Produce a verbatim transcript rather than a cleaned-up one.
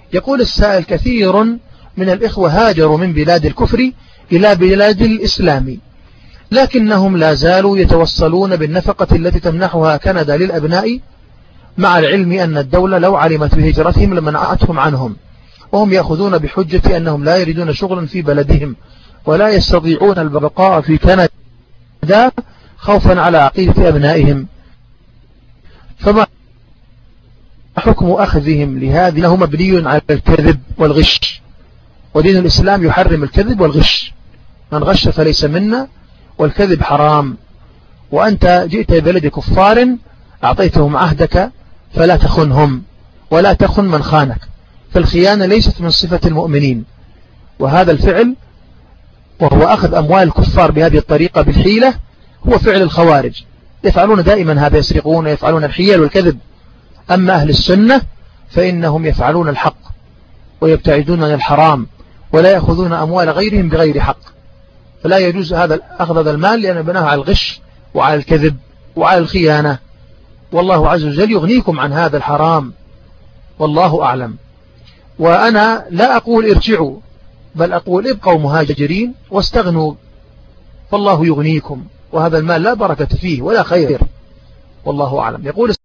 يقول السائل: كثير من الإخوة هاجروا من بلاد الكفر إلى بلاد الإسلام، لكنهم لا زالوا يتوصلون بالنفقة التي تمنحها كندا للأبناء، مع العلم أن الدولة لو علمت بهجرتهم لمنعتهم عنهم، وهم يأخذون بحجة أنهم لا يريدون شغلا في بلدهم ولا يستطيعون البقاء في كندا خوفا على عقيدة أبنائهم، فما حكم أخذهم لهذه؟ له مبني على الكذب والغش، ودين الإسلام يحرم الكذب والغش، من غش فليس منا، والكذب حرام. وأنت جئت بلد كفار أعطيتهم عهدك فلا تخنهم ولا تخن من خانك، فالخيانة ليست من صفة المؤمنين، وهذا الفعل وهو أخذ أموال الكفار بهذه الطريقة بالحيلة هو فعل الخوارج، يفعلون دائما هذا، يسرقون ويفعلون الحيل والكذب. أما أهل السنة فإنهم يفعلون الحق ويبتعدون عن الحرام ولا يأخذون أموال غيرهم بغير حق، فلا يجوز هذا أخذ هذا المال لأن بناه على الغش وعلى الكذب وعلى الخيانة، والله عز وجل يغنيكم عن هذا الحرام، والله أعلم. وأنا لا أقول ارجعوا، بل أقول ابقوا مهاجرين واستغنوا، فالله يغنيكم، وهذا المال لا بركة فيه ولا خير، والله أعلم. يقول